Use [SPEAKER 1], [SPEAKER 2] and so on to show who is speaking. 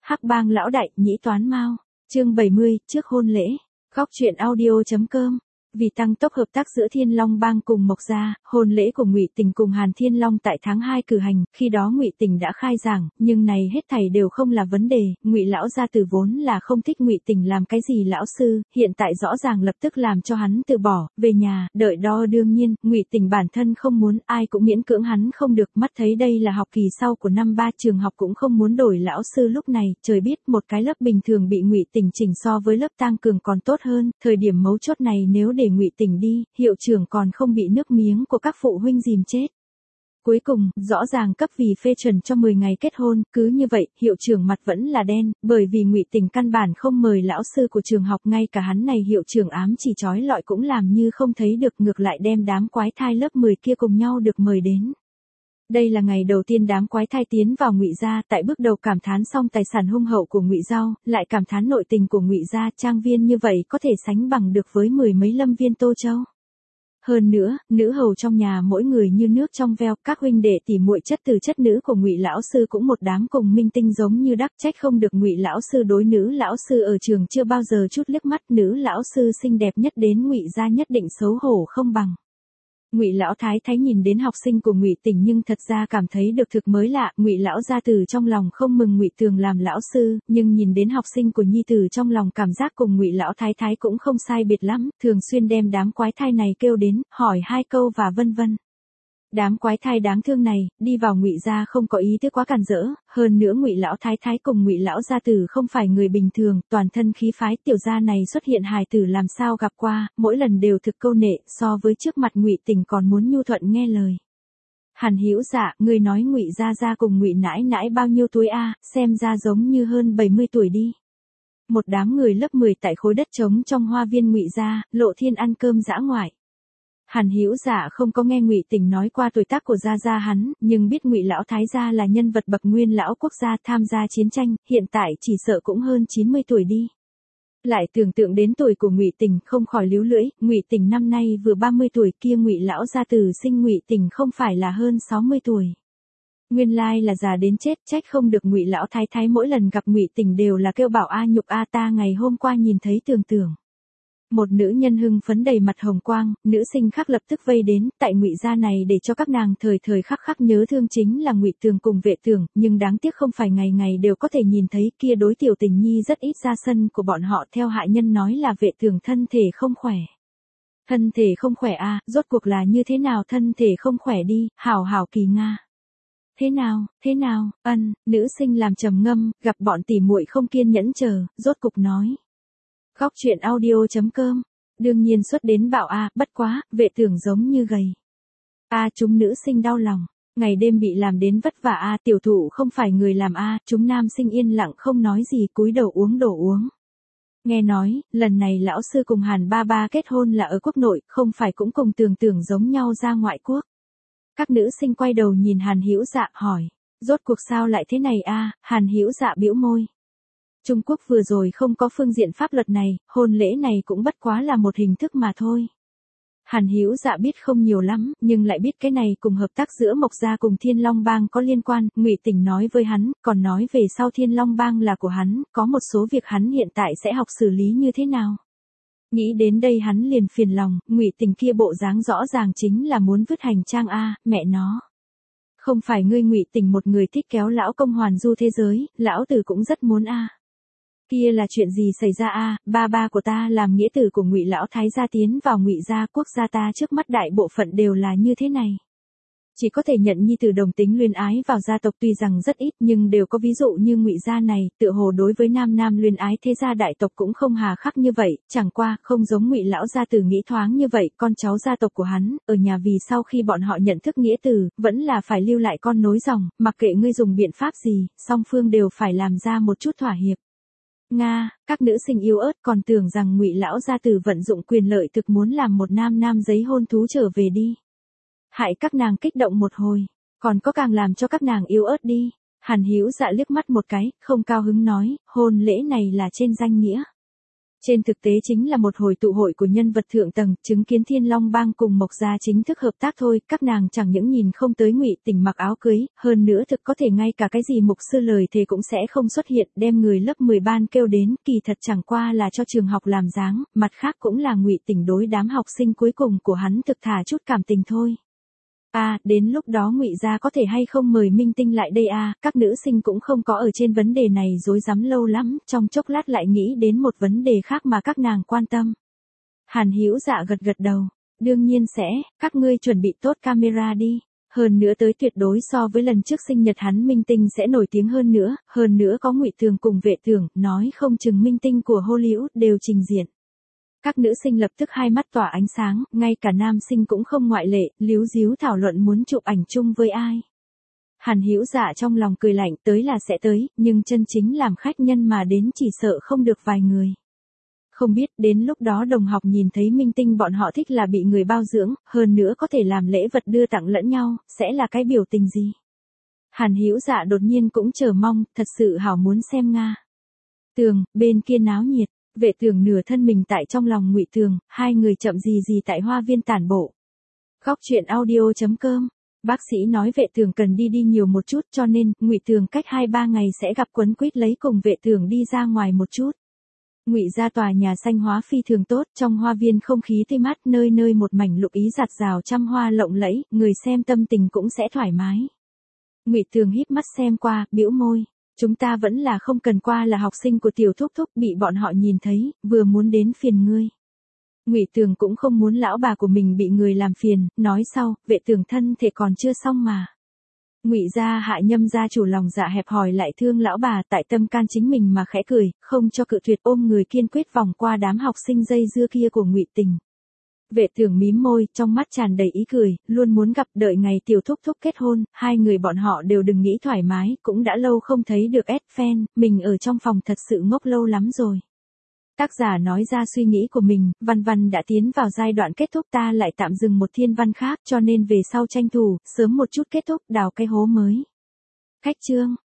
[SPEAKER 1] Hắc Bang lão đại, nhĩ toán mao. Chương 70, trước hôn lễ. Góc truyện audio.com. Vì tăng tốc hợp tác giữa Thiên Long Bang cùng Mộc Gia, hôn lễ của Ngụy Tình cùng Hàn Thiên Long tại tháng 2 cử hành, khi đó Ngụy Tình đã khai giảng, nhưng này hết thảy đều không là vấn đề, Ngụy lão gia tử vốn là không thích Ngụy Tình làm cái gì lão sư, hiện tại rõ ràng lập tức làm cho hắn từ bỏ, về nhà, đợi đo đương nhiên, Ngụy Tình bản thân không muốn, ai cũng miễn cưỡng hắn không được, mắt thấy đây là học kỳ sau của năm 3 trường học cũng không muốn đổi lão sư lúc này, trời biết một cái lớp bình thường bị Ngụy Tình chỉnh so với lớp tang cường còn tốt hơn, thời điểm mấu chốt này nếu để Ngụy Tình đi, hiệu trưởng còn không bị nước miếng của các phụ huynh dìm chết. Cuối cùng, rõ ràng cấp vì phê chuẩn cho 10 ngày kết hôn, cứ như vậy, hiệu trưởng mặt vẫn là đen, bởi vì Ngụy Tình căn bản không mời lão sư của trường học, ngay cả hắn này hiệu trưởng ám chỉ trói lọi cũng làm như không thấy được, ngược lại đem đám quái thai lớp 10 kia cùng nhau được mời đến. Đây là ngày đầu tiên đám quái thai tiến vào Ngụy gia, tại bước đầu cảm thán xong tài sản hung hậu của Ngụy Giao, lại cảm thán nội tình của Ngụy gia, trang viên như vậy có thể sánh bằng được với 10 mấy lâm viên Tô Châu. Hơn nữa, nữ hầu trong nhà mỗi người như nước trong veo, các huynh đệ tỉ muội chất từ chất nữ của Ngụy lão sư cũng một đám cùng minh tinh giống như đắc, trách không được Ngụy lão sư đối nữ lão sư ở trường chưa bao giờ chút liếc mắt, nữ lão sư xinh đẹp nhất đến Ngụy gia nhất định xấu hổ không bằng. Ngụy lão thái thái nhìn đến học sinh của Ngụy Tình nhưng thật ra cảm thấy được thực mới lạ, Ngụy lão gia tử trong lòng không mừng Ngụy Tường làm lão sư, nhưng nhìn đến học sinh của nhi tử trong lòng cảm giác cùng Ngụy lão thái thái cũng không sai biệt lắm, thường xuyên đem đám quái thai này kêu đến, hỏi 2 câu và vân vân. Đám quái thai đáng thương này, đi vào Ngụy gia không có ý thức quá càn rỡ, hơn nữa Ngụy lão thái thái cùng Ngụy lão gia tử không phải người bình thường, toàn thân khí phái, tiểu gia này xuất hiện hài tử làm sao gặp qua, mỗi lần đều thực câu nệ, so với trước mặt Ngụy Tình còn muốn nhu thuận nghe lời. Hàn Hữu Dạ, người nói Ngụy gia cùng Ngụy nãi nãi bao nhiêu tuổi a, xem ra giống như hơn 70 tuổi đi. Một đám người lớp 10 tại khối đất trống trong hoa viên Ngụy gia, Lộ Thiên ăn cơm dã ngoại. Hàn Hữu Dạ không có nghe Ngụy Tình nói qua tuổi tác của gia hắn, nhưng biết Ngụy lão thái gia là nhân vật bậc nguyên lão quốc gia tham gia chiến tranh, hiện tại chỉ sợ cũng hơn 90 tuổi đi. Lại tưởng tượng đến tuổi của Ngụy Tình, không khỏi líu lưỡi, Ngụy Tình năm nay vừa 30 tuổi, kia Ngụy lão gia tử sinh Ngụy Tình không phải là hơn 60 tuổi. Nguyên lai là già đến chết, trách không được Ngụy lão thái thái mỗi lần gặp Ngụy Tình đều là kêu bảo a nhục a, ta ngày hôm qua nhìn thấy tưởng. Một nữ nhân hưng phấn đầy mặt hồng quang, nữ sinh khác lập tức vây đến, tại Ngụy gia này để cho các nàng thời thời khắc khắc nhớ thương chính là Ngụy Tường cùng Vệ Tường, nhưng đáng tiếc không phải ngày ngày đều có thể nhìn thấy, kia đối tiểu tình nhi rất ít ra sân của bọn họ, theo hạ nhân nói là Vệ Tường thân thể không khỏe. Thân thể không khỏe a, rốt cuộc là như thế nào thân thể không khỏe đi, hảo kỳ nga. Thế nào, nữ sinh làm trầm ngâm, gặp bọn tỉ muội không kiên nhẫn chờ, rốt cục nói. Góc truyện audio.com. Đương nhiên xuất đến bảo a, bất quá, Vệ Tường giống như gầy. Chúng nữ sinh đau lòng, ngày đêm bị làm đến vất vả a, tiểu thụ không phải người làm a, chúng nam sinh yên lặng không nói gì, cúi đầu uống đồ uống. Nghe nói, lần này lão sư cùng Hàn ba kết hôn là ở quốc nội, không phải cũng cùng Tường giống nhau ra ngoại quốc. Các nữ sinh quay đầu nhìn Hàn Hữu Dạ hỏi, rốt cuộc sao lại thế này a? Hàn Hữu Dạ bĩu môi. Trung Quốc vừa rồi không có phương diện pháp luật này, hôn lễ này cũng bất quá là một hình thức mà thôi. Hàn Hữu Dạ biết không nhiều lắm, nhưng lại biết cái này cùng hợp tác giữa Mộc Gia cùng Thiên Long Bang có liên quan, Ngụy Tình nói với hắn, còn nói về sau Thiên Long Bang là của hắn, có một số việc hắn hiện tại sẽ học xử lý như thế nào. Nghĩ đến đây hắn liền phiền lòng, Ngụy Tình kia bộ dáng rõ ràng chính là muốn vứt hành trang a, mẹ nó. Không phải ngươi Ngụy Tình một người thích kéo lão công hoàn du thế giới, lão tử cũng rất muốn a. Kia là chuyện gì xảy ra a? Ba của ta làm nghĩa tử của Ngụy lão thái gia tiến vào Ngụy gia, quốc gia ta trước mắt đại bộ phận đều là như thế này. Chỉ có thể nhận nhi tử đồng tính luyến ái vào gia tộc, tuy rằng rất ít nhưng đều có ví dụ như Ngụy gia này, tựa hồ đối với nam luyến ái thế gia đại tộc cũng không hà khắc như vậy, chẳng qua không giống Ngụy lão gia tử nghĩ thoáng như vậy, con cháu gia tộc của hắn, ở nhà vì sau khi bọn họ nhận thức nghĩa tử, vẫn là phải lưu lại con nối dòng, mặc kệ ngươi dùng biện pháp gì, song phương đều phải làm ra một chút thỏa hiệp. Nga, các nữ sinh yếu ớt còn tưởng rằng Ngụy lão gia tử vận dụng quyền lợi thực muốn làm một nam giấy hôn thú trở về đi. Hại các nàng kích động một hồi, còn có càng làm cho các nàng yếu ớt đi. Hàn Hữu Dạ liếc mắt một cái, không cao hứng nói, hôn lễ này là trên danh nghĩa. Trên thực tế chính là một hồi tụ hội của nhân vật thượng tầng, chứng kiến Thiên Long Bang cùng Mộc Gia chính thức hợp tác thôi, các nàng chẳng những nhìn không tới Ngụy Tình mặc áo cưới, hơn nữa thực có thể ngay cả cái gì mục sư lời thề cũng sẽ không xuất hiện, đem người lớp 10 ban kêu đến, kỳ thật chẳng qua là cho trường học làm dáng, mặt khác cũng là Ngụy Tình đối đám học sinh cuối cùng của hắn thực thả chút cảm tình thôi. Đến lúc đó Ngụy Gia có thể hay không mời minh tinh lại đây các nữ sinh cũng không có ở trên vấn đề này rối rắm lâu lắm, trong chốc lát lại nghĩ đến một vấn đề khác mà các nàng quan tâm. Hàn Hữu Dạ gật gật đầu, đương nhiên sẽ, các ngươi chuẩn bị tốt camera đi, hơn nữa tới tuyệt đối so với lần trước sinh nhật hắn minh tinh sẽ nổi tiếng hơn nữa có Ngụy Tường cùng Vệ Tường, nói không chừng minh tinh của Hollywood đều trình diện. Các nữ sinh lập tức hai mắt tỏa ánh sáng, ngay cả nam sinh cũng không ngoại lệ, líu díu thảo luận muốn chụp ảnh chung với ai. Hàn Hữu Dạ trong lòng cười lạnh, tới là sẽ tới, nhưng chân chính làm khách nhân mà đến chỉ sợ không được vài người. Không biết đến lúc đó đồng học nhìn thấy minh tinh bọn họ thích là bị người bao dưỡng, hơn nữa có thể làm lễ vật đưa tặng lẫn nhau, sẽ là cái biểu tình gì? Hàn Hữu Dạ đột nhiên cũng chờ mong, thật sự hảo muốn xem Nga. Tường, bên kia náo nhiệt. Vệ Tường nửa thân mình tại trong lòng Ngụy Tường, hai người chậm gì tại hoa viên tản bộ. Góc chuyện audio.com. Bác sĩ nói Vệ Tường cần đi nhiều một chút cho nên Ngụy Tường cách 2-3 ngày sẽ gặp quấn quýt lấy cùng Vệ Tường đi ra ngoài một chút. Ngụy Gia tòa nhà xanh hóa phi thường tốt, trong hoa viên không khí tươi mát, nơi nơi một mảnh lục ý rạt rào trăm hoa lộng lẫy, người xem tâm tình cũng sẽ thoải mái. Ngụy Tường híp mắt xem qua, bĩu môi. Chúng ta vẫn là không cần, qua là học sinh của Tiểu Thúc Thúc, bị bọn họ nhìn thấy, vừa muốn đến phiền ngươi. Ngụy Tường cũng không muốn lão bà của mình bị người làm phiền, nói sau, Vệ Tường thân thể còn chưa xong mà. Ngụy Gia Hạ Nhâm gia chủ lòng dạ hẹp hòi lại thương lão bà, tại tâm can chính mình mà khẽ cười, không cho cự tuyệt, ôm người kiên quyết vòng qua đám học sinh dây dưa kia của Ngụy Tình. Vệ Tường mím môi, trong mắt tràn đầy ý cười, luôn muốn gặp, đợi ngày Tiểu Thúc Thúc kết hôn, hai người bọn họ đều đừng nghĩ thoải mái, cũng đã lâu không thấy được fan, mình ở trong phòng thật sự ngốc lâu lắm rồi. Tác giả nói ra suy nghĩ của mình, văn đã tiến vào giai đoạn kết thúc, ta lại tạm dừng một thiên văn khác cho nên về sau tranh thủ, sớm một chút kết thúc, đào cái hố mới. Khách chương.